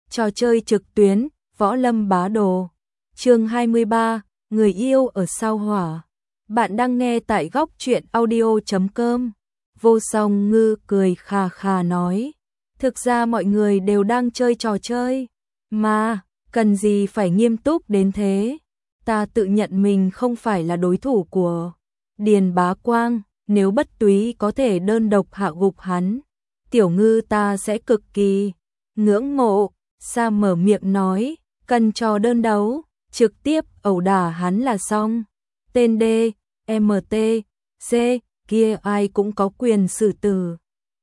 Trò chơi trực tuyến, Võ Lâm Bá Đồ. Chương 23, người yêu ở sao Hỏa. Bạn đang nghe tại góc truyện audio.com. Vô Song Ngư cười khà khà nói, thực ra mọi người đều đang chơi trò chơi, mà cần gì phải nghiêm túc đến thế. Ta tự nhận mình không phải là đối thủ của Điền Bá Quang, nếu Bất Túy có thể đơn độc hạ gục hắn, Tiểu Ngư ta sẽ cực kỳ ngưỡng mộ. Sa mở miệng nói, cần trò đơn đấu, trực tiếp ẩu đả hắn là xong. Tên D, MT, C, kia ai cũng có quyền xử tử.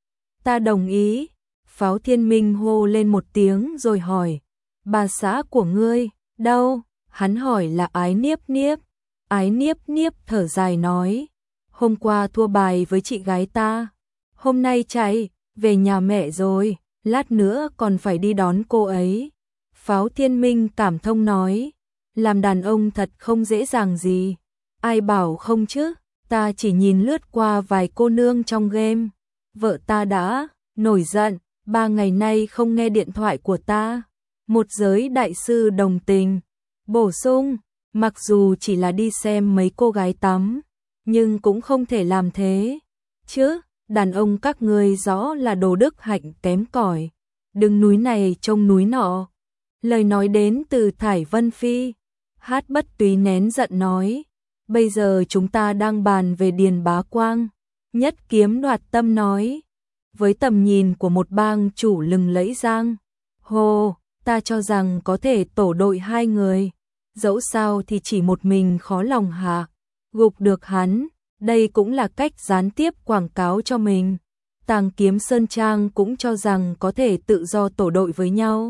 Ta đồng ý. Pháo Thiên Minh hô lên một tiếng rồi hỏi, bà xã của ngươi, đâu? Hắn hỏi là Ái Niếp Niếp. Ái Niếp Niếp thở dài nói, hôm qua thua bài với chị gái ta, hôm nay chạy về nhà mẹ rồi, lát nữa còn phải đi đón cô ấy. Pháo Thiên Minh cảm thông nói, làm đàn ông thật không dễ dàng gì. Ai bảo không chứ, ta chỉ nhìn lướt qua vài cô nương trong game, vợ ta đã nổi giận, 3 ngày nay không nghe điện thoại của ta. Một giới đại sư đồng tình, bổ sung, mặc dù chỉ là đi xem mấy cô gái tắm, nhưng cũng không thể làm thế chứ, đàn ông các ngươi rõ là đồ đức hạnh kém cỏi, đừng núi này trông núi nọ. Lời nói đến từ Thải Vân Phi. Hát Bất Túy nén giận nói, bây giờ chúng ta đang bàn về Điền Bá Quang. Nhất Kiếm Đoạt Tâm nói, với tầm nhìn của một bang chủ lừng lẫy giang hồ, ta cho rằng có thể tổ đội 2 người, dẫu sao thì chỉ một mình khó lòng hạ gục được hắn, đây cũng là cách gián tiếp quảng cáo cho mình. Tàng Kiếm Sơn Trang cũng cho rằng có thể tự do tổ đội với nhau,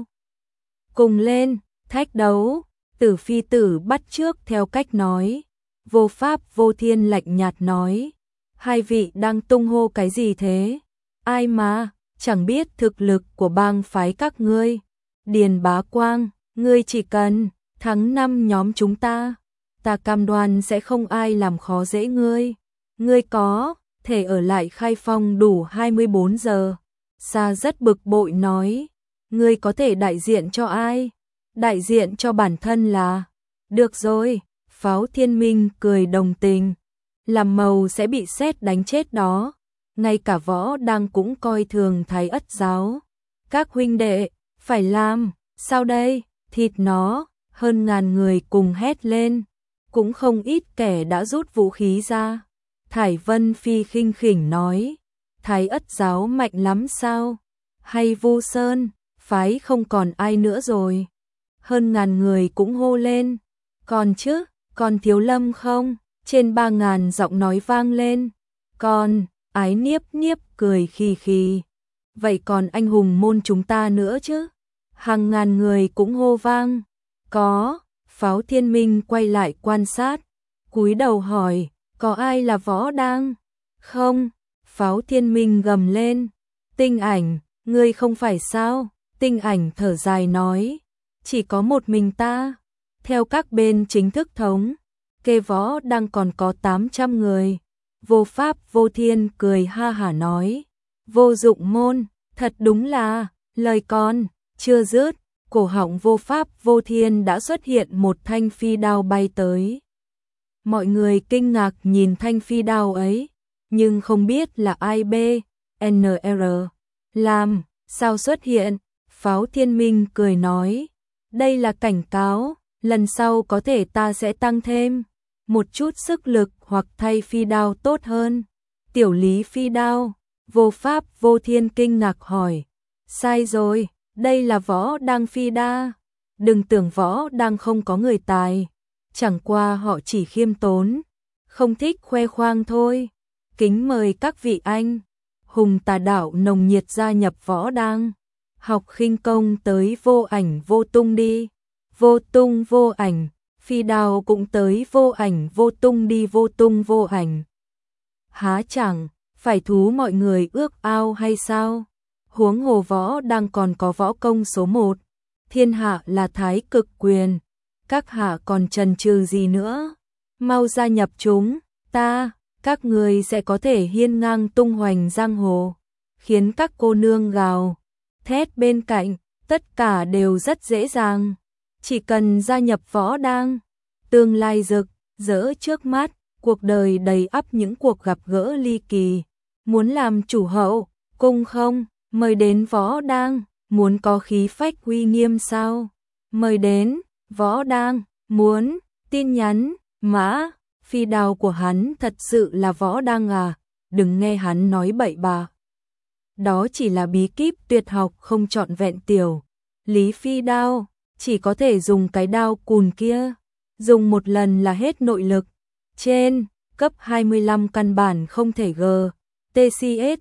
cùng lên thách đấu. Tử Phi Tử bắt trước theo cách nói. Vô Pháp Vô Thiên lạnh nhạt nói, hai vị đang tung hô cái gì thế? Ai mà chẳng biết thực lực của bang phái các ngươi. Điền Bá Quang, ngươi chỉ cần thắng 5 nhóm chúng ta, ta cam đoan sẽ không ai làm khó dễ ngươi. Ngươi có thể ở lại Khai Phong đủ 24 giờ. Sa rất bực bội nói, ngươi có thể đại diện cho ai? Đại diện cho bản thân là được rồi. Pháo Thiên Minh cười đồng tình, làm màu sẽ bị sét đánh chết đó. Ngay cả Võ đang cũng coi thường Thái Ất giáo. Các huynh đệ phải làm sao đây? Thịt nó. Hơn ngàn người cùng hét lên, cũng không ít kẻ đã rút vũ khí ra. Thải Vân Phi khinh khỉnh nói, Thái Ất giáo mạnh lắm sao? Hay Vu Sơn phái không còn ai nữa rồi? Hơn ngàn người cũng hô lên, còn chứ, còn Thiếu Lâm không? Trên 3000 giọng nói vang lên, còn. Ái Niếp Niếp cười khì khì, vậy còn anh hùng môn chúng ta nữa chứ? Hàng ngàn người cũng hô vang, có. Pháo Thiên Minh quay lại quan sát, cúi đầu hỏi, có ai là Võ đang? Không. Pháo Thiên Minh gầm lên, Tinh Ảnh, ngươi không phải sao? Tinh Ảnh thở dài nói, chỉ có một mình ta. Theo các bên chính thức thống kê Võ đang còn có 800 người. Vô Pháp Vô Thiên cười ha hả nói, Vô Dụng môn, thật đúng là, lời con chưa dứt, cổ họng Vô Pháp Vô Thiên đã xuất hiện một thanh phi đao bay tới. Mọi người kinh ngạc nhìn thanh phi đao ấy, nhưng không biết là ai BNR làm sao xuất hiện. Pháo Thiên Minh cười nói, đây là cảnh cáo, lần sau có thể ta sẽ tăng thêm một chút sức lực hoặc thay phi đao tốt hơn. Tiểu Lý phi đao. Vô Pháp Vô Thiên kinh ngạc hỏi, sai rồi, đây là Võ đang phi đa. Đừng tưởng Võ đang không có người tài, chẳng qua họ chỉ khiêm tốn, không thích khoe khoang thôi. Kính mời các vị anh hùng tà đạo nồng nhiệt gia nhập Võ đang, học khinh công tới Vô Ảnh Vô Tung đi. Vô tung vô ảnh, phi đao cũng tới Vô Ảnh Vô Tung đi. Vô tung vô ảnh, há chẳng phải thú mọi người ước ao hay sao? Huống hồ Võ đang còn có võ công số 1, thiên hạ là Thái Cực Quyền, các hạ còn chần chừ gì nữa? Mau gia nhập chúng ta, các người sẽ có thể hiên ngang tung hoành giang hồ, khiến các cô nương gào thét bên cạnh. Tất cả đều rất dễ dàng, chỉ cần gia nhập võ đang, tương lai rực rỡ trước mắt, cuộc đời đầy ắp những cuộc gặp gỡ ly kỳ. Muốn làm chủ hậu cung không? Mời đến võ đang. Muốn có khí phách uy nghiêm sao? Mời đến võ đang. Muốn tin nhắn mã phi đao của hắn thật sự là võ đang à? Đừng nghe hắn nói bậy bạ. Đó chỉ là bí kíp tuyệt học không trọn vẹn tiểu. Lý phi đao chỉ có thể dùng cái đao cùn kia, dùng một lần là hết nội lực. Trên cấp 25 căn bản không thể TCS,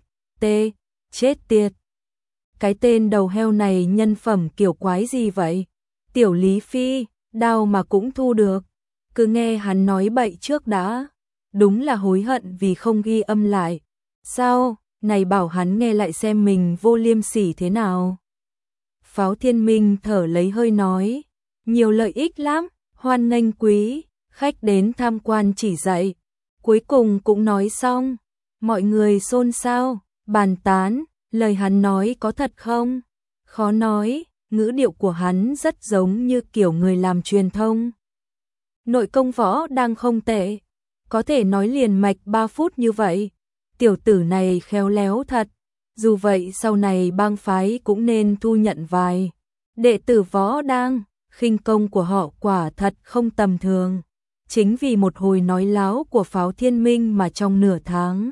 chết tiệt. Cái tên đầu heo này nhân phẩm kiểu quái gì vậy? Tiểu Lý Phi, đao mà cũng thu được. Cứ nghe hắn nói bậy trước đã. Đúng là hối hận vì không ghi âm lại. Sao, này bảo hắn nghe lại xem mình vô liêm sỉ thế nào. Pháo Thiên Minh thở lấy hơi nói. Nhiều lợi ích lắm, hoan nghênh quý khách đến tham quan chỉ dạy. Cuối cùng cũng nói xong. Mọi người xôn xao, bàn tán, lời hắn nói có thật không? Khó nói, ngữ điệu của hắn rất giống như kiểu người làm truyền thông. Nội công võ đang không tệ, có thể nói liền mạch 3 phút như vậy. Tiểu tử này khéo léo thật, dù vậy sau này bang phái cũng nên thu nhận vài đệ tử võ đang, khinh công của họ quả thật không tầm thường. Chính vì một hồi nói láo của Pháo Thiên Minh mà trong nửa tháng,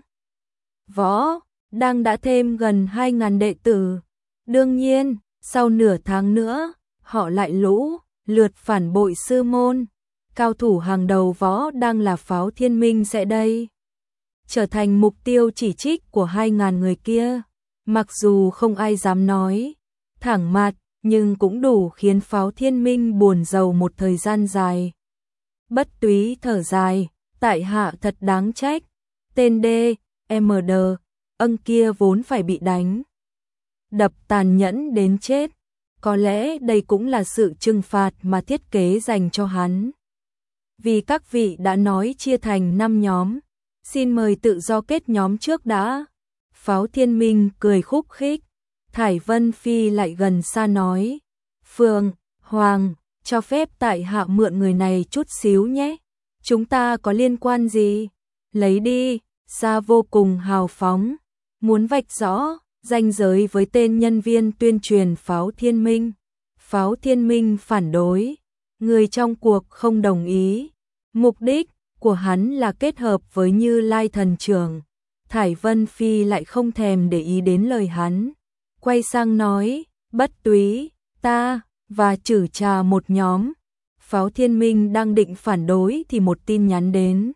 võ đang đã thêm gần 2.000 đệ tử. Đương nhiên, sau nửa tháng nữa, họ lại lũ lượt phản bội sư môn. Cao thủ hàng đầu võ đang là Pháo Thiên Minh sẽ đây trở thành mục tiêu chỉ trích của 2.000 người kia. Mặc dù không ai dám nói thẳng mặt, nhưng cũng đủ khiến Pháo Thiên Minh buồn rầu một thời gian dài. Bất Túy thở dài, tại hạ thật đáng trách. Tên D.M.D. âng kia vốn phải bị đánh đập tàn nhẫn đến chết. Có lẽ đây cũng là sự trừng phạt mà thiết kế dành cho hắn. Vì các vị đã nói chia thành 5 nhóm, xin mời tự do kết nhóm trước đã. Pháo Thiên Minh cười khúc khích. Thải Vân Phi lại gần xa nói. Phương, Hoàng, cho phép tại hạ mượn người này chút xíu nhé. Chúng ta có liên quan gì? Lấy đi. Sa vô cùng hào phóng. Muốn vạch rõ ranh giới với tên nhân viên tuyên truyền Pháo Thiên Minh. Pháo Thiên Minh phản đối. Người trong cuộc không đồng ý. Mục đích của hắn là kết hợp với Như Lai Thần Trưởng. Thải Vân Phi lại không thèm để ý đến lời hắn. Quay sang nói, Bất Túy, ta và Trử Trà một nhóm. Pháo Thiên Minh đang định phản đối thì một tin nhắn đến.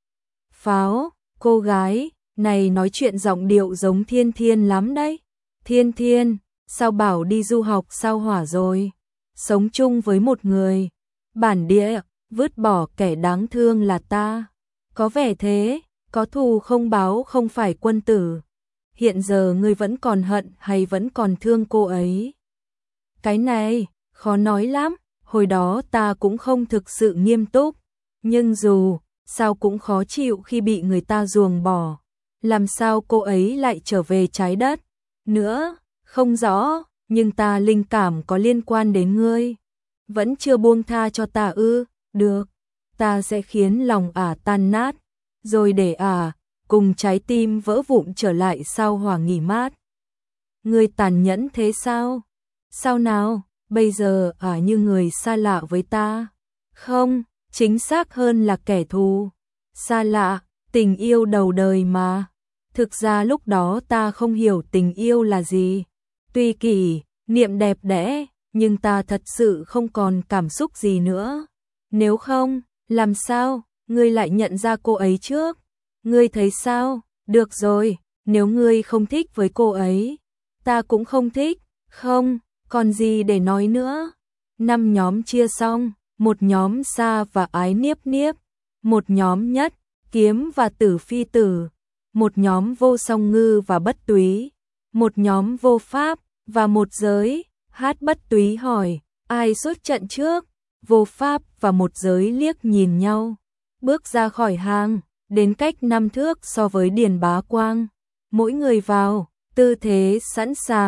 Pháo, cô gái này nói chuyện giọng điệu giống Thiên Thiên lắm đấy. Thiên Thiên, sao bảo đi du học sao hỏa rồi? Sống chung với một người bản địa, vứt bỏ kẻ đáng thương là ta. Có vẻ thế, có thù không báo không phải quân tử. Hiện giờ ngươi vẫn còn hận hay vẫn còn thương cô ấy? Cái này, khó nói lắm, hồi đó ta cũng không thực sự nghiêm túc. Nhưng dù sao cũng khó chịu khi bị người ta ruồng bỏ. Làm sao cô ấy lại trở về trái đất? Nữa, không rõ, nhưng ta linh cảm có liên quan đến ngươi. Vẫn chưa buông tha cho ta ư? Được, ta sẽ khiến lòng ả tan nát, rồi để ả cùng trái tim vỡ vụn trở lại sau hỏa nghỉ mát. Ngươi tàn nhẫn thế sao? Sao nào, bây giờ ả như người xa lạ với ta? Không, chính xác hơn là kẻ thù. Xa lạ, tình yêu đầu đời mà. Thực ra lúc đó ta không hiểu tình yêu là gì. Tuy kỷ niệm đẹp đẽ, nhưng ta thật sự không còn cảm xúc gì nữa. Nếu không, làm sao ngươi lại nhận ra cô ấy trước? Ngươi thấy sao? Được rồi, nếu ngươi không thích với cô ấy, ta cũng không thích. Không, còn gì để nói nữa. 5 nhóm chia xong, một nhóm Sa và Ái Niếp Niếp, một nhóm Nhất, Kiếm và Tử Phi Tử, một nhóm Vô Song Ngư và Bất Túy, một nhóm Vô Pháp và Một Giới. Hát Bất Túy hỏi, ai xuất trận trước? Vô Pháp và Một Giới liếc nhìn nhau, bước ra khỏi hàng, đến cách 5 thước so với Điền Bá Quang. Mỗi người vào, tư thế sẵn sàng,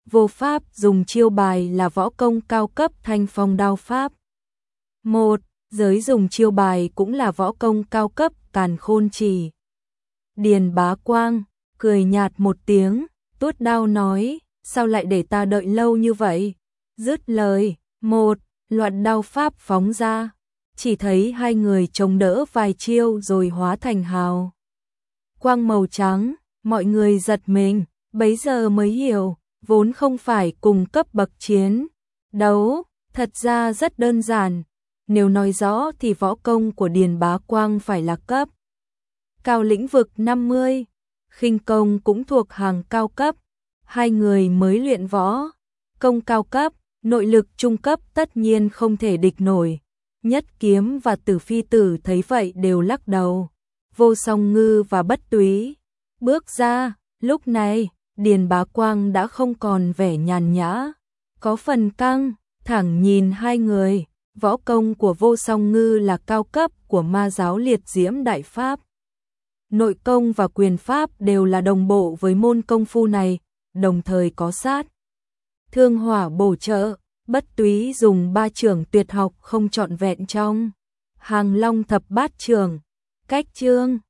Vô pháp dùng chiêu bài là võ công cao cấp Thanh Phong đao pháp. Một, giới dùng chiêu bài cũng là võ công cao cấp Càn Khôn chỉ. Điền Bá Quang cười nhạt một tiếng, tuốt đao nói, sao lại để ta đợi lâu như vậy? Dứt lời, một loạt đao pháp phóng ra, chỉ thấy hai người chống đỡ vài chiêu rồi hóa thành hào quang màu trắng, mọi người giật mình, bấy giờ mới hiểu, vốn không phải cùng cấp bậc chiến đấu, thật ra rất đơn giản, nếu nói rõ thì võ công của Điền Bá Quang phải là cấp cao lĩnh vực 50, khinh công cũng thuộc hàng cao cấp, hai người mới luyện võ công cao cấp, nội lực trung cấp tất nhiên không thể địch nổi. Nhất Kiếm và Tử Phi Tử thấy vậy đều lắc đầu. Vô Song Ngư và Bất Túy bước ra, lúc này, Điền Bá Quang đã không còn vẻ nhàn nhã, có phần căng thẳng nhìn hai người. Võ công của Vô Song Ngư là cao cấp của Ma giáo Liệt Diễm Đại Pháp. Nội công và quyền pháp đều là đồng bộ với môn công phu này, đồng thời có sát thương hỏa bổ trợ. Bất Túy dùng ba chưởng tuyệt học không trọn vẹn trong Hàng Long thập bát chưởng, cách chương